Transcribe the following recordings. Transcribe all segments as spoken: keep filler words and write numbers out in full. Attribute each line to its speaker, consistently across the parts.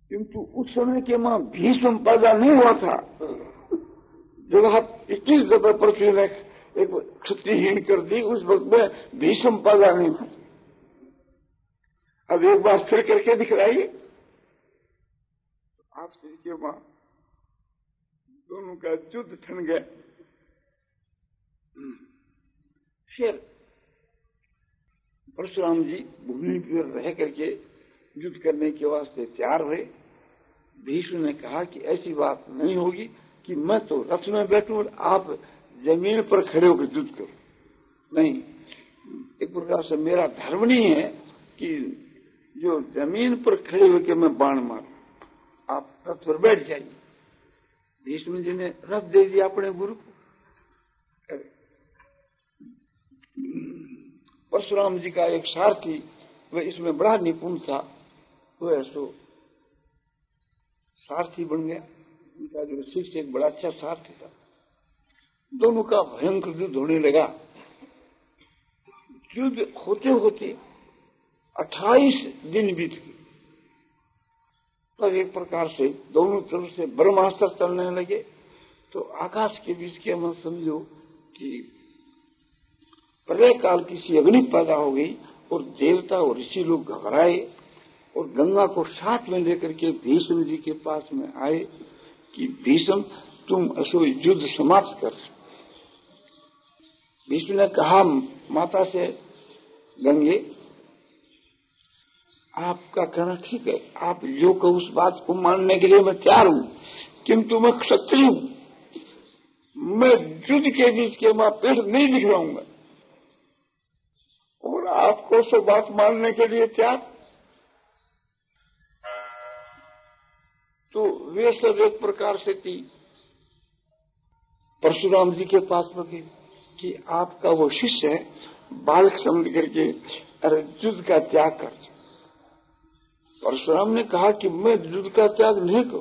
Speaker 1: किंतु उस समय के मां भीष्म पैदा नहीं हुआ था। जब आप इक्कीस दफे पृथ्वी ने एक क्षत्रिहीन कर दी, उस वक्त में भीष्म पैदा नहीं हुआ। अब एक बार फिर करके दिखलाइए। आप श्री के मां दोनों का युद्ध ठन गया। फिर परशुराम जी भूमि पर रह करके युद्ध करने के वास्ते तैयार हुए। भीष्म ने कहा कि ऐसी बात नहीं होगी कि मैं तो रथ में बैठूं और आप जमीन पर खड़े होकर युद्ध करो। नहीं, एक प्रकार से मेरा धर्म नहीं है कि जो जमीन पर खड़े होकर मैं बाण मारूं, आप रथ पर बैठ जाइए। भीष्म जी ने रथ दे दिया अपने गुरु को। परशुराम जी का एक सारथी, वह इसमें बड़ा निपुण था, वो ऐसो सारथी बन गया। उनका जो शिष्य एक बड़ा अच्छा सारथी था। दोनों का भयंकर युद्ध होने लगा। युद्ध होते होते अट्ठाईस दिन बीत गए। तब एक प्रकार से दोनों तरफ से ब्रह्मास्त्र चलने लगे। तो आकाश के बीच के हम समझो कि प्रलय काल की सी अग्नि पैदा हो गई और देवता और ऋषि लोग घबराए और गंगा को साथ में लेकर के भीष्म जी के पास में आए कि भीष्म तुम असो युद्ध समाप्त कर। भीष्म ने कहा माता से, गंगे आपका कहना ठीक है, आप जो कहो उस बात को मानने के लिए मैं तैयार हूं, किंतु मैं क्षत्रिय हूं, मैं युद्ध के बीच के मां पेड़ नहीं दिखलाऊंगा। और आपको सब बात मानने के लिए तैयार। तो वे सब एक प्रकार से थी परशुराम जी के पास में गए कि आपका वो शिष्य है, बालक समझ करके अरे युद्ध का त्याग कर। परशुराम ने कहा कि मैं युद्ध का त्याग नहीं करूं।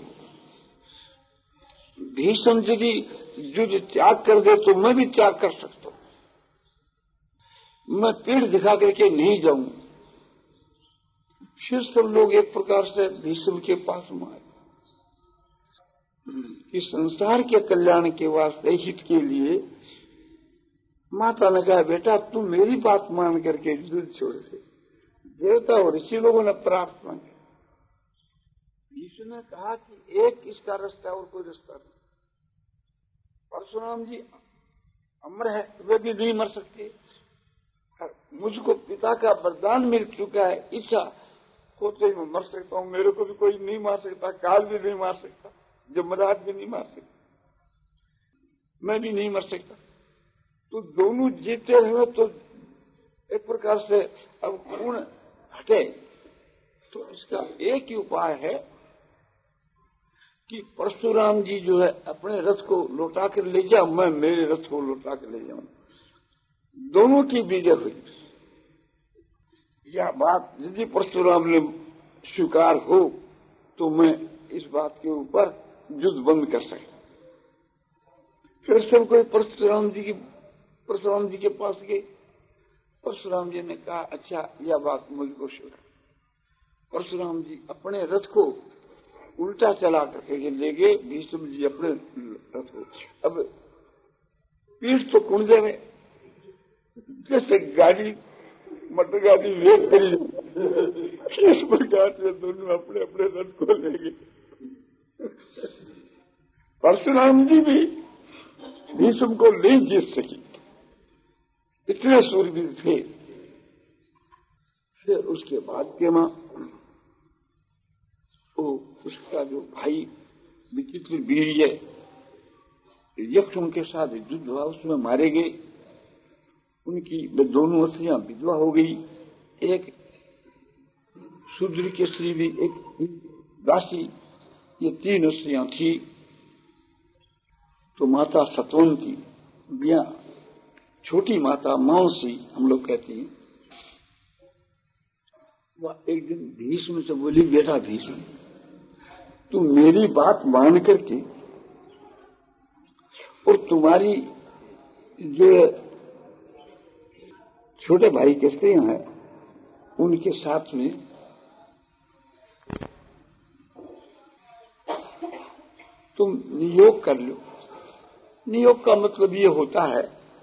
Speaker 1: भीष्म यदि युद्ध त्याग कर दे तो मैं भी त्याग कर सकता हूं। मैं पेड़ दिखा करके नहीं जाऊंगा। फिर सब लोग एक प्रकार से भीष्म के पास में आए कि संसार के कल्याण के वास्ते, हित के लिए माता ने कहा बेटा तुम मेरी बात मान करके युद्ध छोड़ दे। देवता और ऋषि लोगों ने प्रार्थना की। भीष्म ने कहा कि एक इसका रास्ता और कोई रास्ता नहीं। परशुराम जी अमर है, वे भी नहीं मर सकते। मुझको पिता का वरदान मिल चुका है, इच्छा होते ही मैं मर सकता हूँ। मेरे को भी कोई नहीं मार सकता, काल भी नहीं मार सकता, जमराज भी नहीं मार सकता, मैं भी नहीं मर सकता। तो दोनों जीते रहे तो एक प्रकार से अब खून हटे। तो इसका एक ही उपाय है कि परशुराम जी जो है अपने रथ को लौटा कर ले जाओ, मैं मेरे रथ को लौटा कर ले जाऊं। दोनों की विजय हुई। यह बात यदि परशुराम ने स्वीकार हो तो मैं इस बात के ऊपर युद्ध बंद कर सकता। फिर सब कोई परशुराम जी की परशुराम जी के पास गए। परशुराम जी ने कहा अच्छा यह बात मुझको स्वीकार। परशुराम जी अपने रथ को उल्टा चला करके ले गए। भीष्म जी अपने रथ को, अब पीठ तो कुंजे में जैसे गाड़ी मोटर गाड़ी वेग करी, इस प्रकार से दोनों अपने अपने रथ को ले गए। परशुराम जी भी भीष्म को नहीं जीत सकी, इतने सूरवीर थे। फिर उसके बाद के मां वो उसका जो भाई विचित्र वीर्य यक्ष उनके साथ युद्ध हुआ, उसमें मारे गए। उनकी दोनों स्त्रियां विधवा हो गई। एक शूद्र की स्त्री भी, एक दासी, ये तीन स्त्रियां थी। तो माता सतवंती, बिया छोटी माता मौसी हम लोग कहते हैं, वह एक दिन भीष्म से बोली बेटा भीष्म तू मेरी बात मान करके और तुम्हारी जो छोटे भाई के स्त्रियां हैं उनके साथ में तुम नियोग कर लो। नियोग का मतलब ये होता है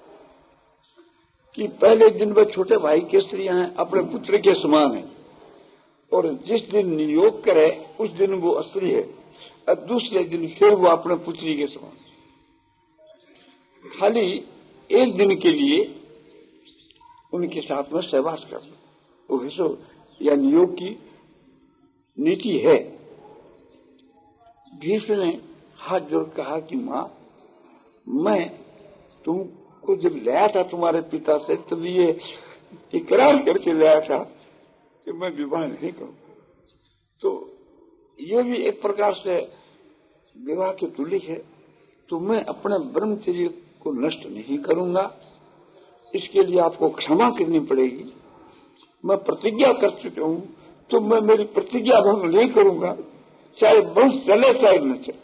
Speaker 1: कि पहले दिन वह छोटे भाई के स्त्रियां हैं, अपने पुत्र के समान है, और जिस दिन नियोग करे उस दिन वो स्त्री है, और दूसरे दिन फिर वो अपने पुत्री के समान। खाली एक दिन के लिए उनके साथ में सहवास कर लो, वो हिस्सो या नियोग की नीति है। भीष्म ने हाथ जोड़ कहा कि मां, मैं तुमको जब लाया था तुम्हारे पिता से, तब ये इकरार करके लाया था कि मैं विवाह नहीं करूं। तो ये भी एक प्रकार से विवाह की तुल्य है। तो मैं अपने ब्रह्मचर्य को नष्ट नहीं करूंगा, इसके लिए आपको क्षमा करनी पड़ेगी। मैं प्रतिज्ञा कर चुका हूं, तो मैं मेरी प्रतिज्ञा भंग नहीं करूंगा, चाहे वंश चले चाहे न चले।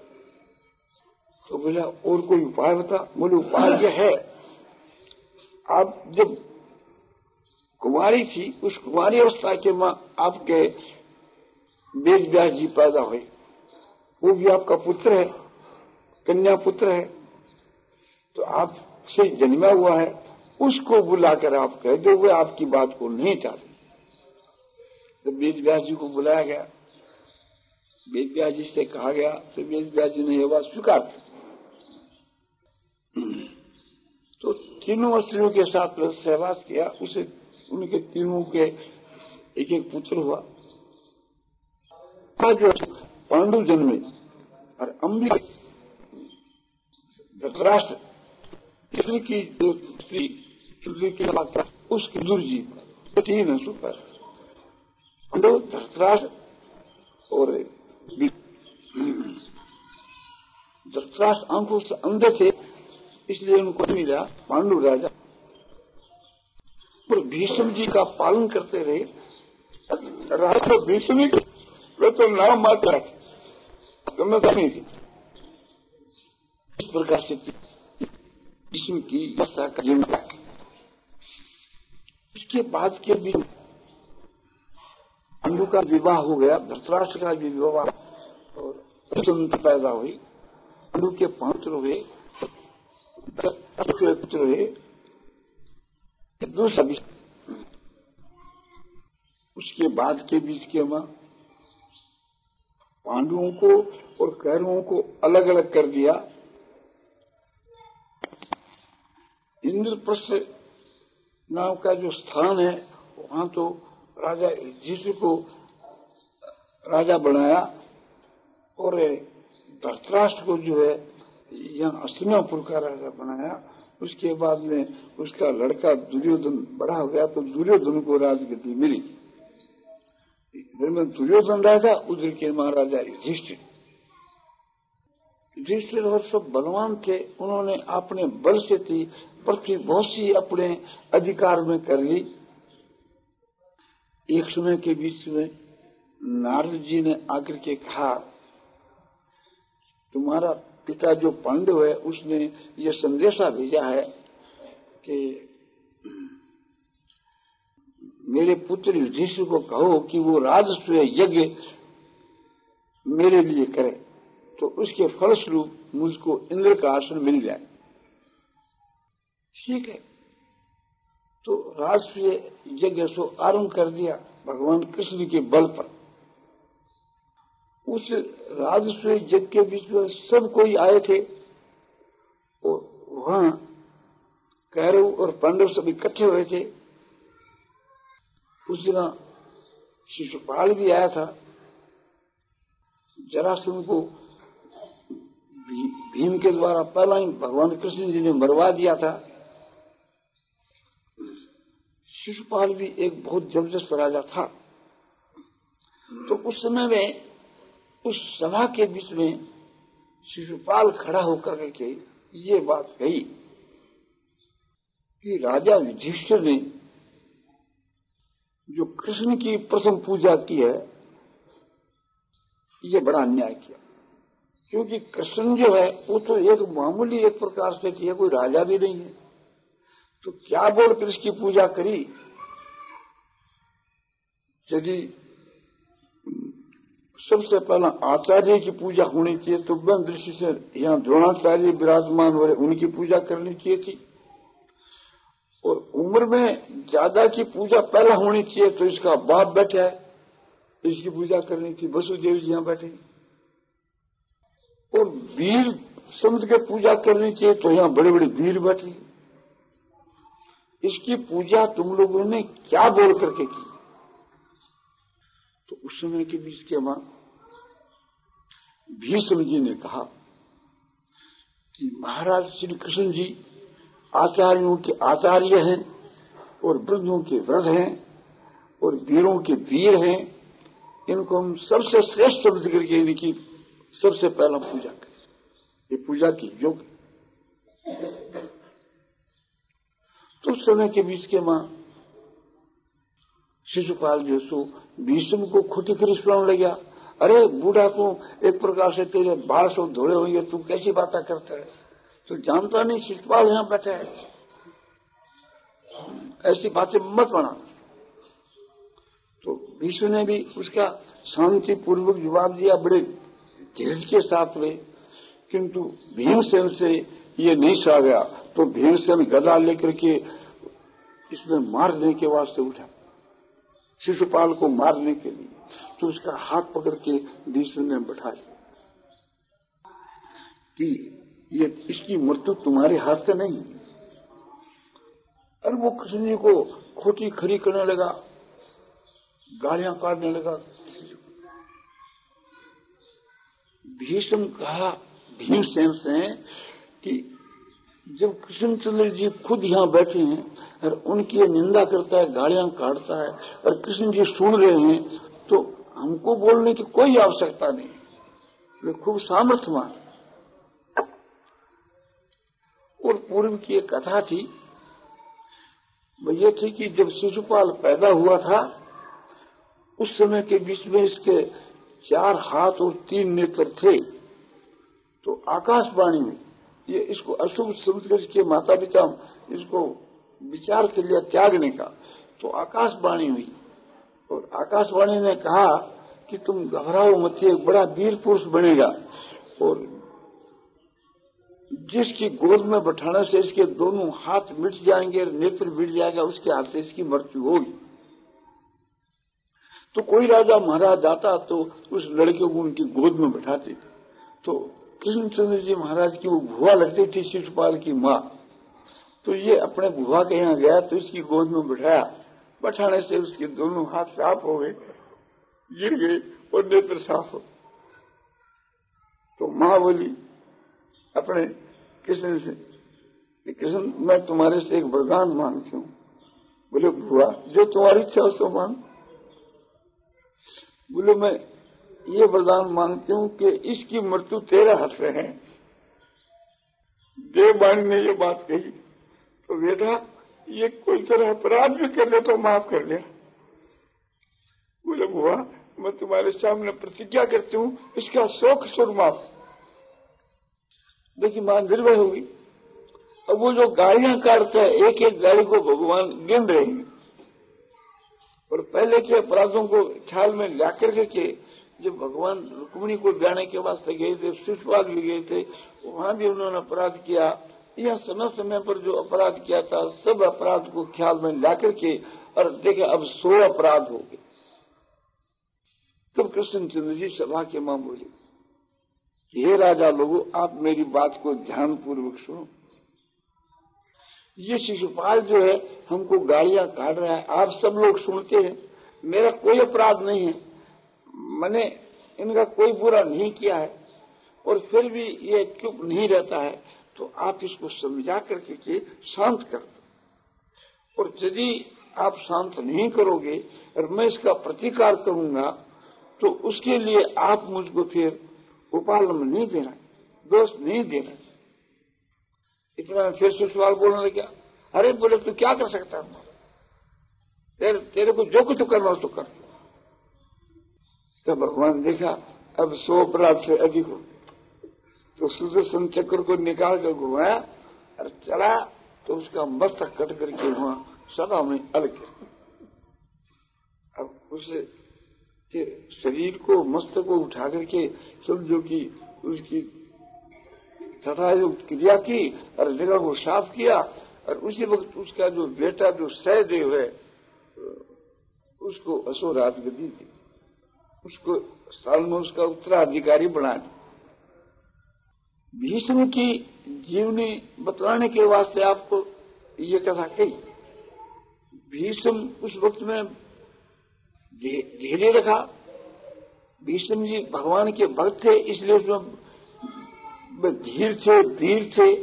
Speaker 1: तो बोला और कोई उपाय बता। बोले उपाय यह है, आप जब कुमारी थी, उस कुमारी अवस्था के मां आपके वेद व्यास जी पैदा हुए, वो भी आपका पुत्र है, कन्या पुत्र है, तो आपसे जन्मा हुआ है, उसको बुलाकर आप कह दो वे आपकी बात को नहीं टाले। तो वेद व्यास जी को बुलाया गया, वेद व्यास जी से कहा गया, तो वेद व्यास जी ने यह बात स्वीकार की। तो तीनों स्त्रियों के साथ सहवास किया, उसे उनके तीनों के एक एक पुत्र हुआ। जो पांडु जन्मे और अम्बिका धृतराष्ट्र की जो स्त्री की बात उसकी दुर्जी तीन सुपर पांडु धृतराष्ट्र और धृतराष्ट्र आंखों से अंधे से, इसलिए उनको मिला पांडु राजा। और भीष्म जी का पालन करते रहे। राजा भीष्म वे तो नाम मात्र तो मैं नहीं थी। इस प्रकार से भीष्म की अवस्था का जीवन। इसके बाद के भी पांडु का विवाह हो गया, धृतराष्ट्र का भी विवाह, और पैदा हुई। पांडु के पुत्र हुए, पुत्र हुए। दूसरा उसके बाद के बीच के मां पांडवों को और कौरवों को अलग अलग कर दिया। इंद्रप्रस्थ नाम का जो स्थान है, वहां तो राजा युधिष्ठिर को राजा बनाया, और धृतराष्ट्र को जो है यहाँ हस्तिनापुर का राजा बनाया। उसके बाद में उसका लड़का दुर्योधन बड़ा हो गया, तो दुर्योधन को राजगद्दी मिली। इधर में दुर्योधन राजा, उधर के महाराजा युधिष्ठिर। युधिष्ठिर और सब बलवान थे, उन्होंने अपने बल से थी पृथ्वी बहुत सी अपने अधिकार में कर ली। एक समय के बीच में नारद जी ने आकर के कहा, तुम्हारा पिता जो पांडव है उसने ये संदेशा भेजा है कि मेरे पुत्र युधिष्ठिर को कहो कि वो राजस्व यज्ञ मेरे लिए करे, तो उसके फलस्वरूप मुझको इंद्र का आसन मिल जाए। ठीक है, तो राजस्व यज्ञ सो आरंभ कर दिया भगवान कृष्ण के बल पर। उस राजस्व यज्ञ के बीच में सब कोई आए थे, और वहां कौरव और पांडव सब इकट्ठे हुए थे। उस दिन शिशुपाल भी आया था। जरासंध को भीम के द्वारा पहला ही भगवान कृष्ण जी ने मरवा दिया था। शिशुपाल भी एक बहुत जबरदस्त राजा था। तो उस समय में उस सभा के बीच में शिशुपाल खड़ा होकर के ये बात कही कि राजा युधिष्ठिर ने जो कृष्ण की प्रथम पूजा की है, ये बड़ा अन्याय किया। क्योंकि कृष्ण जो है वो तो एक मामूली एक प्रकार से किया, कोई राजा भी नहीं है, तो क्या बोलकर इसकी पूजा करी। यदि सबसे पहला आचार्य की पूजा होनी चाहिए, तो ब्रह्म दृष्टि से यहाँ द्रोणाचार्य विराजमान हो रहे, उनकी पूजा करनी चाहिए थी। और उम्र में ज्यादा की पूजा पहला होनी चाहिए, तो इसका बाप बैठा है, इसकी पूजा करनी थी। वसुदेव जी यहाँ बैठे। और वीर समझ के पूजा करनी चाहिए, तो यहाँ बड़े बड़े वीर बैठे। इसकी पूजा तुम लोगों ने क्या बोल करके की? तो उस समय के बीच के मां भीष्म जी ने कहा कि महाराज श्री कृष्ण जी आचार्यों के आचार्य हैं और वृद्धों के वृद्ध हैं और वीरों के वीर हैं, इनको हम सबसे श्रेष्ठ समझ करके इनकी सबसे पहला पूजा करें। ये पूजा की योग्य। तो उस समय के बीच के मां शिशुपाल जो सो भीष्म को खुटी खरी सुनाने लग गया। अरे बूढ़ा को एक प्रकार से तेरे बाल सब धोए होंगे, तू कैसी बातें करता है? तो जानता नहीं शिशुपाल यहां बैठा है, ऐसी बातें मत बना। तो भीष्म ने भी उसका शांति पूर्वक जवाब दिया, बड़े धीरज के साथ हुए। किंतु भीमसेन से ये नहीं सहा गया, तो भीमसेन गदा लेकर के इसमें मारने के वास्ते उठा, शिशुपाल को मारने के लिए। तो उसका हाथ पकड़ के भीष्म ने बैठा लिया कि ये इसकी मृत्यु तुम्हारे हाथ से नहीं। और वो कृष्ण जी को खोटी खरी करने लगा, गालियां काटने लगा। भीष्म कहा भीमसेन से कि जब कृष्णचंद्र जी खुद यहाँ बैठे हैं और उनकी निंदा करता है, गालियां काटता है, और कृष्ण जी सुन रहे हैं, तो हमको बोलने की कोई आवश्यकता नहीं। वे खूब सामर्थ्यवान। और पूर्व की एक कथा थी, वो ये थी कि जब शिशुपाल पैदा हुआ था, उस समय के बीच में इसके चार हाथ और तीन नेत्र थे। तो आकाशवाणी में ये इसको अशुभ समझ कर के माता पिता इसको विचार के लिए त्यागने का, तो आकाशवाणी हुई। और आकाशवाणी ने कहा कि तुम घबराओ मत, एक बड़ा वीर पुरुष बनेगा, और जिसकी गोद में बैठाने से इसके दोनों हाथ मिट जाएंगे और नेत्र मिट जाएगा, उसके हाथ से इसकी मृत्यु होगी। तो कोई राजा महाराज आता तो उस लड़के को उनकी गोद में बैठाते थे। तो कृष्णचंद्र जी महाराज की वो भुआ लगती थी, शिशुपाल की माँ। तो ये अपने भुआ के यहाँ गया तो इसकी गोद में बैठाया। बैठाने से उसके दोनों हाथ साफ हो गए, गिर गए और नेत्र साफ हो। तो माँ बोली अपने कृष्ण से, कृष्ण मैं तुम्हारे से एक वरदान मांगती हूँ। बोले भुआ जो तुम्हारी इच्छा उसको मांग। बोले मैं ये वरदान मांगती हूँ कि इसकी मृत्यु तेरे हाथ में है। देववाणी ने ये बात कही तो बेटा ये कोई तरह अपराध भी कर ले तो माफ कर ले। बोले बुआ मैं तुम्हारे सामने प्रतिज्ञा करती हूँ इसका सौ कसूर माफ। देखिए मां निर्भय होगी। अब वो जो गाड़ियां काटते हैं, एक एक गाड़ी को भगवान गिन रहे हैं, और पहले के अपराधों को ख्याल में ला करके के जब भगवान रुक्मिणी को ब्याने के वास्ते गए थे, शिशुपाल भी गए थे, वहां भी उन्होंने अपराध किया। यह समय समय पर जो अपराध किया था सब अपराध को ख्याल में ला करके और देखे अब सौ अपराध हो गए। तब कृष्णचंद्र जी सभा के मां बोले, हे राजा लोगों आप मेरी बात को ध्यान पूर्वक सुनो। ये शिशुपाल जो है हमको गालियां काट रहा है, आप सब लोग सुनते हैं, मेरा कोई अपराध नहीं है, मैंने इनका कोई बुरा नहीं किया है, और फिर भी ये चुप नहीं रहता है, तो आप इसको समझा करके के शांत कर दो। और यदि आप शांत नहीं करोगे और मैं इसका प्रतिकार करूंगा तो उसके लिए आप मुझको फिर उपालम नहीं देना, दोष नहीं देना। इतना फिर शिशुपाल बोलने लगा, अरे बोले तू क्या कर सकता है, तेरे, तेरे को जो कुछ करना हो तो कर। तो भगवान देखा अब सौ अपराध से अधिक हो, तो सुदर्शन चक्र को निकाल कर घुमाया और चला तो उसका मस्तक कट करके वहां सदा में अलग गया। अब उसे कि शरीर को, मस्तक को उठा करके समझो कि उसकी तथा जो क्रिया की और जगह को साफ किया, और उसी वक्त उसका जो बेटा जो सहदेव है उसको अशोराज गद्दी दी, उसको साल में उसका उत्तराधिकारी बना दी। भीष्म की जीवनी बतलाने के वास्ते आपको ये कथा कही। भीष्म उस वक्त में धैर्य रखा। भीष्म जी भगवान के भक्त थे, इसलिए उसमें धीर थे, वीर थे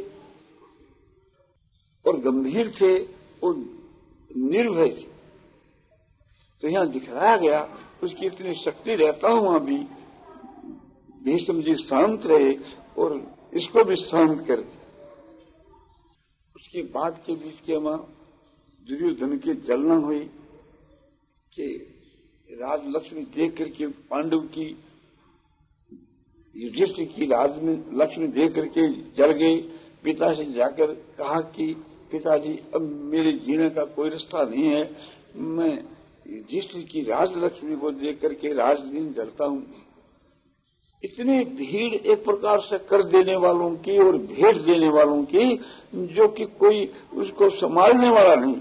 Speaker 1: और गंभीर थे और निर्भय थे। तो यहां दिखाया गया उसकी इतनी शक्ति रहता हूं, वहां भी भीष्म जी शांत रहे और इसको भी शांत कर दिया। उसके बाद के बीच के वहां दुर्योधन की जलन हुई कि राजलक्ष्मी देख करके पांडव की, युधिष्ठिर की राज में लक्ष्मी देख करके जल गए। पिता से जाकर कहा कि पिताजी अब मेरे जीने का कोई रास्ता नहीं है, मैं युधिष्ठिर की राजलक्ष्मी को देख करके राजदीन जलता हूं। इतनी भीड़ एक प्रकार से कर देने वालों की और भेंट देने वालों की, जो कि कोई उसको संभालने वाला नहीं।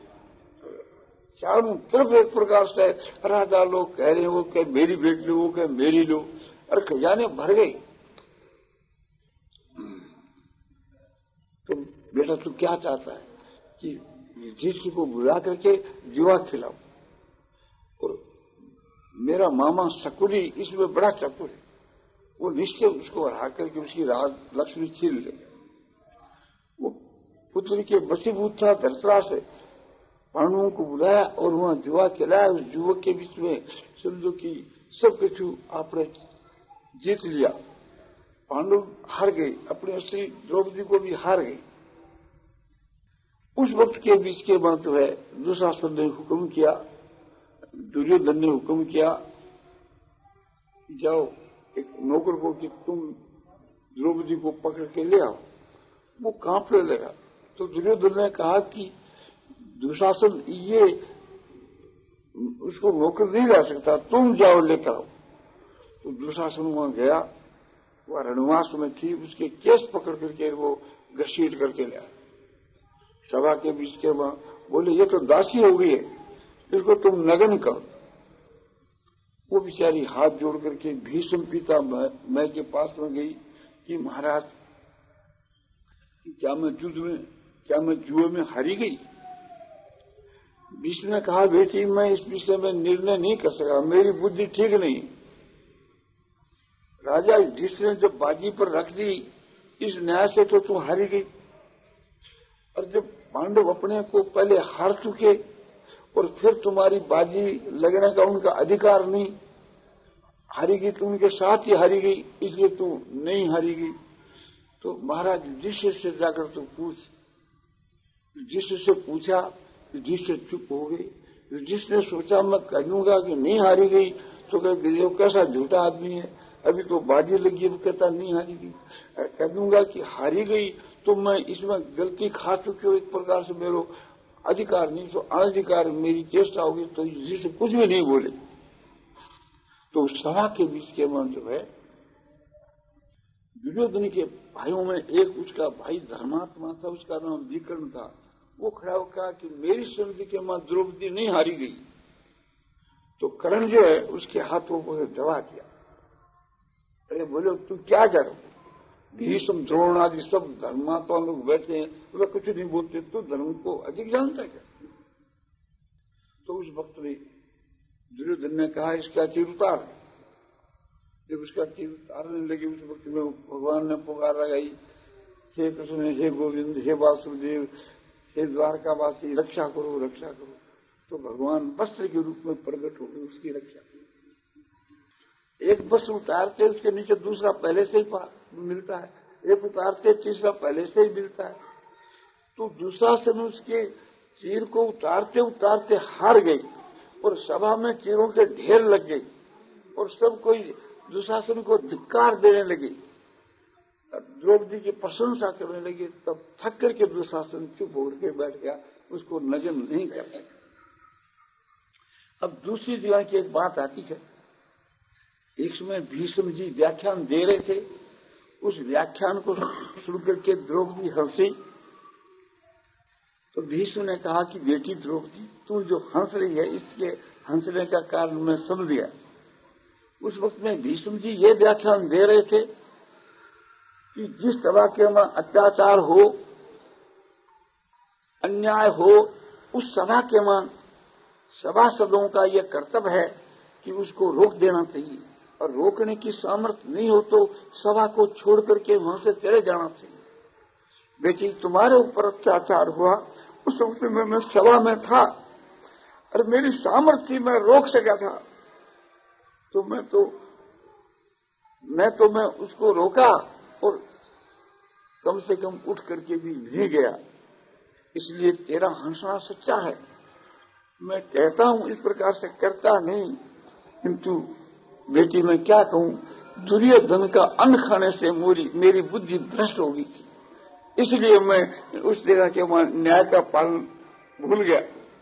Speaker 1: चारों तरफ एक प्रकार से राजा लोग कह रहे हैं, वो कह मेरी बेटी लो, वो कह मेरी लो, और खजाने भर गए। तो बेटा तू क्या चाहता है कि युधिष्ठिर को बुला करके जुआ खिलाओ, और मेरा मामा शकुनी इसमें बड़ा चतुर है, वो निश्चय उसको हरा करके उसकी राज लक्ष्मी छीन लेगा। वो पुत्र के वशीभूत था, धृतराष्ट्र से पांडवों को बुलाया और वहां जुआ खिलाया। उस युवक के बीच में समझो कि सब कुछ आपने जीत लिया। पांडव हार गए, अपनी स्त्री द्रौपदी को भी हार गई। उस वक्त के बीच के बाद जो है दुशासन ने हुक्म किया, दुर्योधन ने हुक्म किया, जाओ एक नौकर को कि तुम द्रौपदी को पकड़ के ले आओ। वो कांपने लगा। तो दुर्योधन ने कहा कि दुशासन ये उसको नौकर नहीं ला सकता, तुम जाओ लेकर आओ। तो दुशासन वहां गया, वह रणवास में थी, उसके केस पकड़ करके वो घसीट करके ले आया। सभा के बीच के वहां बोले ये तो दासी हो गई है, इसको तुम नग्न करो। वो बेचारी हाथ जोड़ करके भीष्म पिता मैं के पास में गई कि महाराज क्या मैं युद्ध में, क्या मैं जुए में हारी गई? भीष्म ने कहा बेटी मैं इस विषय में निर्णय नहीं कर सका, मेरी बुद्धि ठीक नहीं। राजा युधिष्ठिर ने जब बाजी पर रख दी, इस न्याय से तो तू हारी गई। और जब पांडव अपने को पहले हार चुके और फिर तुम्हारी बाजी लगने का उनका अधिकार नहीं, हारी गई तो उनके साथ ही हारी गई, इसलिए तू नहीं हारी गई। तो महाराज युधिष्ठिर से जाकर तू पूछ। युधिष्ठिर से पूछा, युधिष्ठिर चुप हो गई। युधिष्ठिर ने सोचा मैं कह दूंगा कि नहीं हारी गई तो कह कैसा झूठा आदमी है, अभी तो बाजी लगी है, वो कहता नहीं हारी गई। कह दूंगा कि हारी गई तो मैं इसमें गलती खा चुकी हूं, एक प्रकार से मेरा अधिकार नहीं, तो अनधिकार मेरी चेष्टा होगी। तो युधिष्ठिर कुछ भी नहीं बोले। तो सभा के बीच के मन जो है दुर्योधन के भाइयों में एक उसका भाई धर्मात्मा था, उसका नाम विकर्ण था। वो खड़ा होकर कहा कि मेरी समझ के मां द्रौपदी नहीं हारी गई। तो कर्ण जो है उसके हाथों को दबा दिया। अरे बोले तू क्या करो? भीष्म द्रोण आदि सब धर्मात्मा लोग बैठे हैं, वे कुछ नहीं बोलते, तू धर्म को अधिक जानता है क्या? तो उस वक्त में दुर्योधन ने कहा इसका तीर उतार। जब उसका तीर उतारने लगे उस वक्त में भगवान ने पुकार लगाई, हे कृष्ण, हे गोविंद, हे वासुदेव, हे द्वारकावासी, रक्षा करो रक्षा करो। तो भगवान वस्त्र के रूप में प्रकट होकर उसकी रक्षा की। एक वस्त्र उतारते उसके नीचे दूसरा पहले से ही मिलता है, एक उतारते तीसरा पहले से ही मिलता है। तो दुशासन उसके तीर को उतारते उतारते हार गई और सभा में तीरों के ढेर लग गई और सब कोई दुशासन को धिक्कार देने लगी, द्रौपदी की प्रशंसा करने लगी। तब थक करके दुशासन चुप होकर के बैठ गया, उसको नजर नहीं कर सका। अब दूसरी जगह की एक बात आती है एक समय भीष्म जी व्याख्यान दे रहे थे, उस व्याख्यान को सुनकर के द्रौपदी हंसी। तो भीष्म ने कहा कि बेटी द्रौपदी, तू जो हंस रही है इसके हंसने का कारण मैं समझ गया। उस वक्त में भीष्म जी ये व्याख्यान दे रहे थे कि जिस तरह के वहां अत्याचार हो, अन्याय हो, उस सभा के वहां सभासदों का यह कर्तव्य है कि उसको रोक देना चाहिए, और रोकने की सामर्थ्य नहीं हो तो सभा को छोड़ करके वहां से चले जाना चाहिए। बेटी, तुम्हारे ऊपर अत्याचार हुआ, उस वक्त में मैं सभा में था और मेरी सामर्थ्य मैं रोक सका था, तो मैं तो मैं तो मैं उसको रोका और कम से कम उठ करके भी नहीं गया। इसलिए तेरा हंसना सच्चा है, मैं कहता हूं, इस प्रकार से करता नहीं। किंतु बेटी, मैं क्या कहूं, दुर्योधन का अन्न खाने से मेरी मेरी बुद्धि भ्रष्ट हो गई थी, इसलिए मैं उस जगह के वहां न्याय का पालन भूल गया।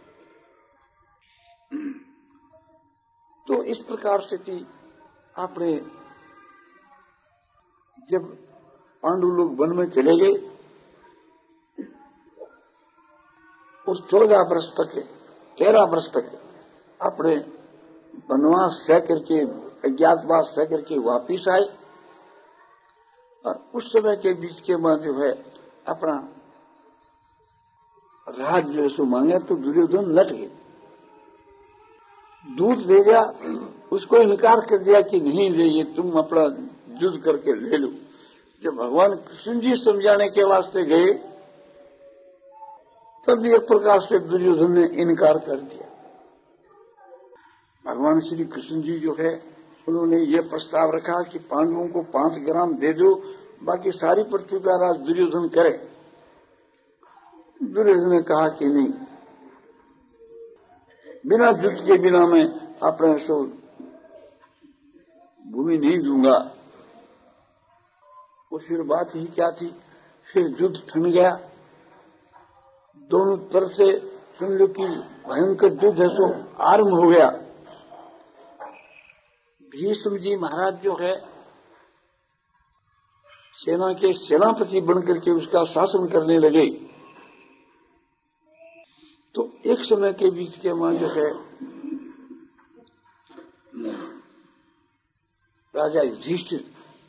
Speaker 1: तो इस प्रकार से थी। आपने जब पांडु लोग वन में चले गए, उस चौदह वर्ष तक, तेरह वर्ष तक अपने वनवास सह करके, अज्ञातवास सह करके वापिस आए, और उस समय के बीच के बाद जो है अपना राज्य जो मांगे तो दुर्योधन लट गए। दूध ले गया, उसको इनकार कर दिया कि नहीं ले, ये तुम अपना युद्ध करके ले लो। जब भगवान कृष्ण जी समझाने के वास्ते गए, तब एक प्रकार से दुर्योधन ने इनकार कर दिया। भगवान श्री कृष्ण जी जो है उन्होंने ये प्रस्ताव रखा कि पांडवों को पांच ग्राम दे दो, बाकी सारी पृथ्वी का राज दुर्योधन करे। दुर्योधन ने कहा कि नहीं, बिना युद्ध के बिना मैं अपने सो भूमि नहीं दूंगा। वो फिर बात ही क्या थी, फिर युद्ध थम गया। दोनों तरफ से समझो कि भयंकर युद्ध है सो आरंभ हो गया। भीष्म जी महाराज जो है सेना के सेनापति बनकर के उसका शासन करने लगे। तो एक समय के बीच के वहां जो है राजा युधिष्ठिर,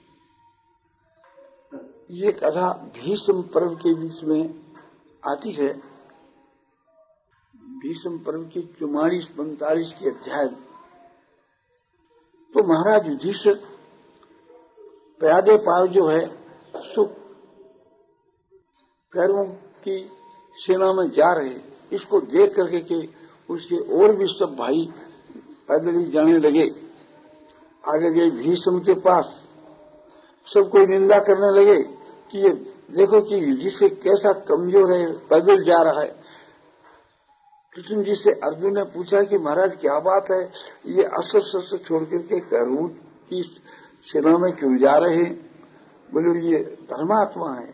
Speaker 1: ये कथा भीष्म पर्व के बीच में आती है। भीष्म पर्व की चौवालीस पैंतालीस के अध्याय। तो महाराज युधिष्ठिर प्यादे पार जो है सो कौरवों की सेना में जा रहे, इसको देख करके कि उसके और भी सब भाई पैदल ही जाने लगे। आगे गए भीष्म के पास, सब कोई निंदा करने लगे कि ये देखो कि युधिष्ठिर कैसा कमजोर है, पैदल जा रहा है। कृष्ण जी से अर्जुन ने पूछा कि महाराज क्या बात है, ये अस्त्र शस्त्र छोड़ करके कौरवों की सेना में क्यों जा रहे हैं? बोले ये धर्मात्मा है,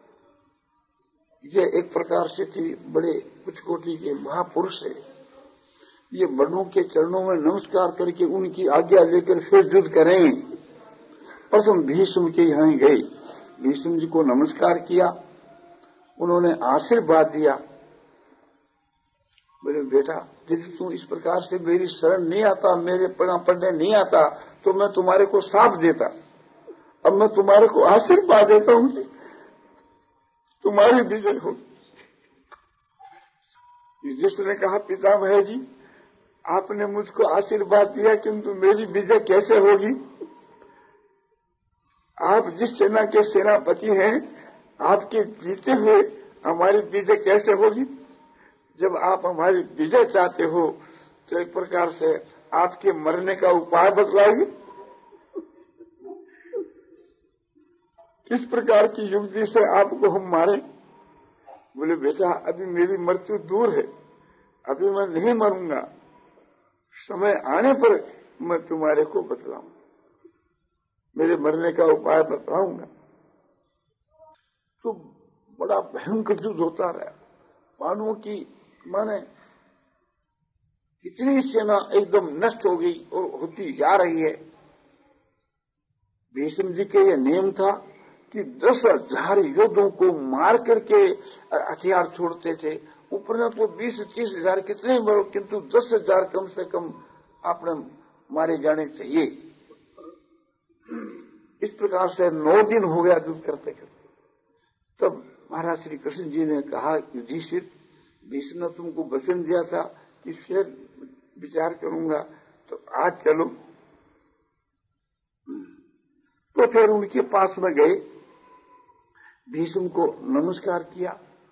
Speaker 1: ये एक प्रकार से थी बड़े उच्च कोटि के महापुरुष है, ये बड़ों के चरणों में नमस्कार करके उनकी आज्ञा लेकर फिर युद्ध करें। प्रथम भीष्म के यहाँ गए, भीष्म जी को नमस्कार किया, उन्होंने आशीर्वाद दिया। बोले बेटा, यदि तू इस प्रकार से मेरी शरण नहीं आता, मेरे प्रणाम पढ़ने नहीं आता, तो मैं तुम्हारे को साथ देता। अब मैं तुम्हारे को आशीर्वाद देता हूं, तुम्हारी विजय हो। युधिष्ठिर ने कहा, पितामह जी, आपने मुझको आशीर्वाद दिया, किंतु मेरी विजय कैसे होगी? आप जिस सेना के सेनापति हैं, आपके जीते हुए हमारी विजय कैसे होगी? जब आप हमारी विजय चाहते हो तो एक प्रकार से आपके मरने का उपाय बतलाइए। किस प्रकार की युक्ति से आपको हम मारें? बोले बेटा, अभी मेरी मृत्यु दूर है, अभी मैं नहीं मरूंगा, समय आने पर मैं तुम्हारे को बतलाऊंगा, मेरे मरने का उपाय बताऊंगा। तो बड़ा भयंकर युद्ध होता रहा। पांडवों की माने इतनी सेना एकदम नष्ट हो गई और होती जा रही है। भीष्म जी के यह नियम था कि दस हजार योद्धों को मार करके हथियार छोड़ते थे। ऊपर में तो बीस तीस हजार कितने मरो, किंतु दस हजार कम से कम आपने मारे जाने चाहिए। इस प्रकार से नौ दिन हो गया युद्ध करते करते। तब महाराज श्री कृष्ण जी ने कहा, युधिष्ठिर, भीष्म ने तुमको वचन दिया था कि फिर विचार करूंगा, तो आज चलो। तो फिर उनके पास में गए, भीष्म को नमस्कार किया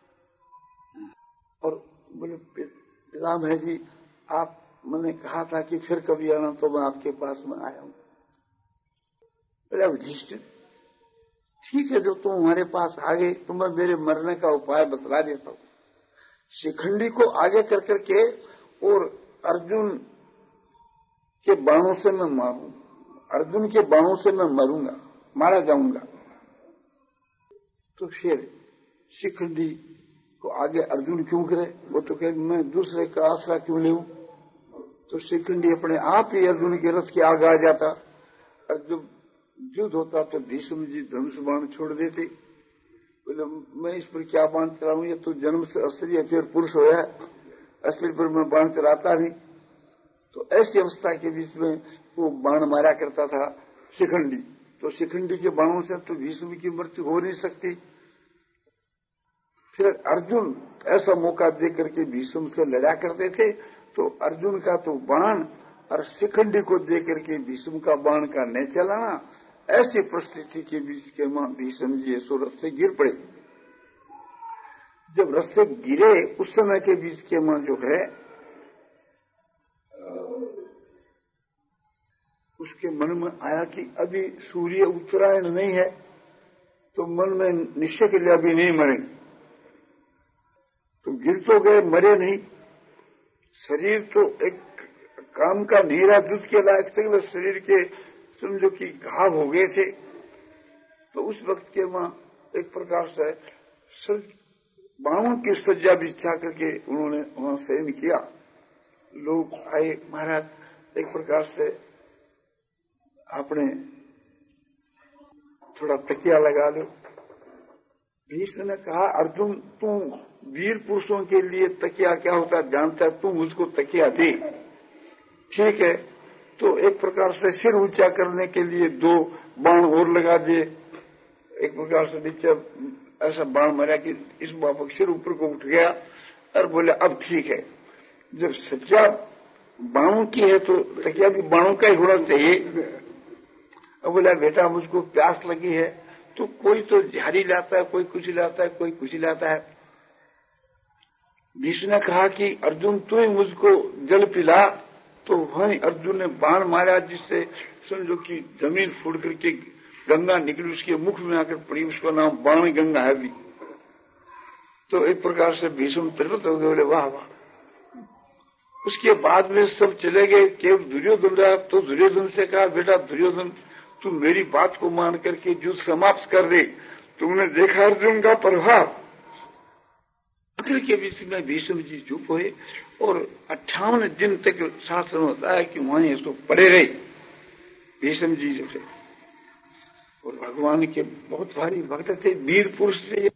Speaker 1: और बोले, पितामह जी, आप मैंने कहा था कि फिर कभी आना, तो मैं आपके पास में आया हूं। बोले, युधिष्ठिर, ठीक है, जो तुम हमारे पास आ गए तो मैं मेरे मरने का उपाय बतला देता हूं। शिखंडी को आगे कर करके और अर्जुन के बाणों से मैं मारूं, अर्जुन के बाणों से मैं मरूंगा, मारा जाऊंगा। तो फिर शिखंडी को आगे अर्जुन क्यों करे? वो तो कहे मैं दूसरे का आसरा क्यों ले? तो शिखंडी अपने आप ही अर्जुन के रथ के आगे आ जाता। और जब युद्ध होता तो भीष्म जी धनुष बाण छोड़ देते। बोले, मैं इस पर क्या बाण चलाऊं? ये तो जन्म से अस्त्री है, फिर पुरुष होया, अस्त्री पर मैं बाण चलाता नहीं। तो ऐसी अवस्था के बीच में वो बाण मारा करता था शिखंडी। तो शिखंडी के बाणों से तो भीष्म की मृत्यु हो नहीं सकती। फिर अर्जुन ऐसा मौका दे करके भीष्म से लड़ा करते थे, तो अर्जुन का तो बाण और शिखंडी को दे करके भीष्म का बाण का नहीं चलाना, ऐसी परिस्थिति के बीच के मां भीष्म जी सो रथ से गिर पड़े। जब रथ से गिरे उस समय के बीच के मां जो है, उसके मन में आया कि अभी सूर्य उत्तरायण नहीं है, तो मन में निश्चय के लिए अभी नहीं मरे। तो गिर तो गए, मरे नहीं। शरीर तो एक काम का नहीं रहा, युद्ध के लायक थे, शरीर के समझो कि घाव हो गए थे। तो उस वक्त के मां एक प्रकार से बाणों की सज्जा बिछा करके उन्होंने वहां शयन किया। लोग आए, महाराज एक प्रकार से आपने थोड़ा तकिया लगा लो। भीष्म ने कहा, अर्जुन तू वीर पुरुषों के लिए तकिया क्या होता है जानता है, तू मुझको तकिया दे। ठीक है, तो एक प्रकार से सिर ऊंचा करने के लिए दो बाण और लगा दे। एक प्रकार से नीचे ऐसा बाण मारा कि इस बापक सिर ऊपर को उठ गया और बोले अब ठीक है। जब सच्चा बाणों की है तो तकिया भी बाणों का ही होना चाहिए। अब बोला, बेटा मुझको प्यास लगी है, तो कोई तो झाड़ी लाता है, कोई कुछ लाता है, कोई कुछ लाता है। भीष्म ने कहा कि अर्जुन तू ही मुझको जल पिला। तो वहीं अर्जुन ने बाण मारा, जिससे समझो कि जमीन फूट करके गंगा निकली, उसके मुख में आकर पड़ी। उसका नाम बाण गंगा है भी। तो एक प्रकार से भीष्म त्रिवृत हो गए, बोले वाह वाह। उसके बाद में सब चले गए, केवल दुर्योधन रहा। तो दुर्योधन से कहा, बेटा दुर्योधन तू मेरी बात को मान करके युद्ध समाप्त कर दे। तुमने देखा अर्जुन का प्रभाव। के बीच में भीष्म जी चुप हुए और अट्ठावन दिन तक शासन होता है कि वहीं इसको पड़े रहे भीष्म जी जो थे। और भगवान के बहुत भारी भक्त थे, वीर पुरुष थे।